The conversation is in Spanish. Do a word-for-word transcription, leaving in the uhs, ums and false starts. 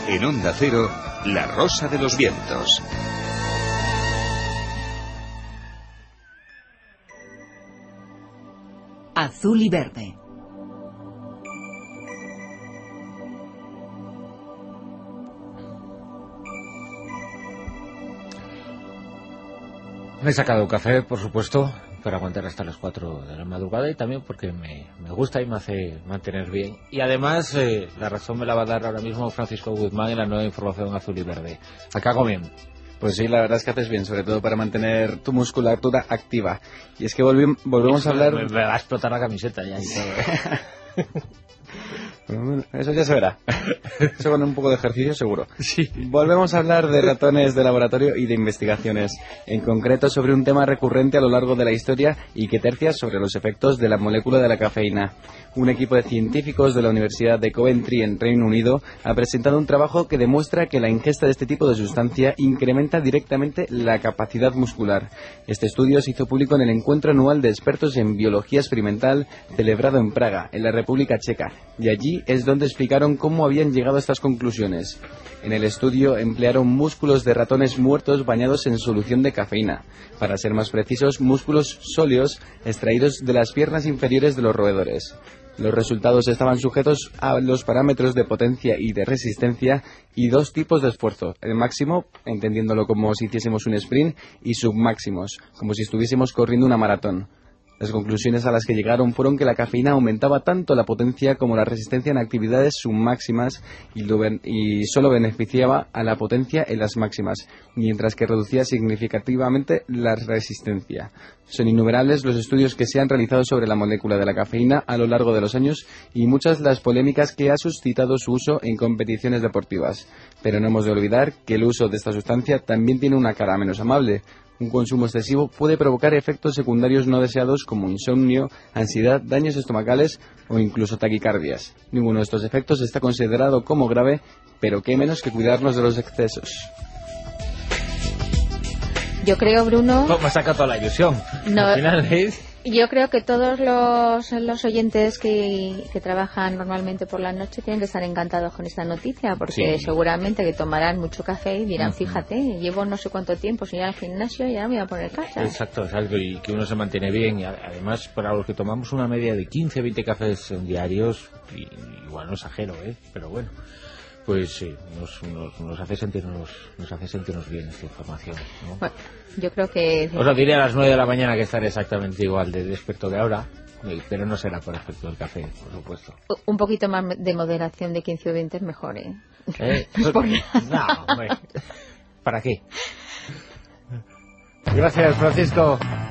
En Onda Cero, La Rosa de los Vientos. Azul y verde. Me he sacado café, por supuesto, para aguantar hasta las cuatro de la madrugada y también porque me, me gusta y me hace mantener bien. Y además, eh, la razón me la va a dar ahora mismo Francisco Guzmán en la nueva información Azul y Verde. Acá hago bien. Pues sí, la verdad es que haces bien, sobre todo para mantener tu musculatura activa. Y es que volvi volvemos a hablar... Me, me va a explotar la camiseta ya y todo. Bueno, eso ya se verá. Eso con un poco de ejercicio seguro. Sí. Volvemos a hablar de ratones de laboratorio y de investigaciones, en concreto sobre un tema recurrente a lo largo de la historia y que tercia sobre los efectos de la molécula de la cafeína. Un equipo de científicos de la Universidad de Coventry en Reino Unido ha presentado un trabajo que demuestra que la ingesta de este tipo de sustancia incrementa directamente la capacidad muscular. Este estudio se hizo público en el encuentro anual de expertos en biología experimental celebrado en Praga, en la República Checa, y allí es donde explicaron cómo habían llegado a estas conclusiones. En el estudio emplearon músculos de ratones muertos bañados en solución de cafeína. Para ser más precisos, músculos sóleos extraídos de las piernas inferiores de los roedores. Los resultados estaban sujetos a los parámetros de potencia y de resistencia y dos tipos de esfuerzo, el máximo, entendiéndolo como si hiciésemos un sprint, y submáximos, como si estuviésemos corriendo una maratón. Las conclusiones a las que llegaron fueron que la cafeína aumentaba tanto la potencia como la resistencia en actividades submáximas y, lo ben y solo beneficiaba a la potencia en las máximas, mientras que reducía significativamente la resistencia. Son innumerables los estudios que se han realizado sobre la molécula de la cafeína a lo largo de los años y muchas las polémicas que ha suscitado su uso en competiciones deportivas. Pero no hemos de olvidar que el uso de esta sustancia también tiene una cara menos amable. Un consumo excesivo puede provocar efectos secundarios no deseados como insomnio, ansiedad, daños estomacales o incluso taquicardias. Ninguno de estos efectos está considerado como grave, pero qué menos que cuidarnos de los excesos. Yo creo, Bruno... Me ha sacado toda la ilusión. No, al final, ¿eh? Yo creo que todos los, los oyentes que, que trabajan normalmente por la noche tienen que estar encantados con esta noticia, porque sí, seguramente que tomarán mucho café y dirán, uh-huh. fíjate, llevo no sé cuánto tiempo sin ir al gimnasio y ahora me voy a poner casa. Exacto, exacto, y que uno se mantiene bien. Y además, para los que tomamos una media de quince a veinte cafés diarios, y, igual no exagero, ¿eh? Pero bueno, pues sí, nos, nos, nos hace sentirnos nos hace sentirnos bien esta información, ¿no? Bueno, yo creo que... Os lo diré a las nueve de la mañana que estaré exactamente igual de despierto que ahora, pero no será por efecto del café, por supuesto. Un poquito más de moderación de quince o veinte es mejor, ¿eh? ¿Eh? No, hombre. ¿Para qué? Gracias, Francisco.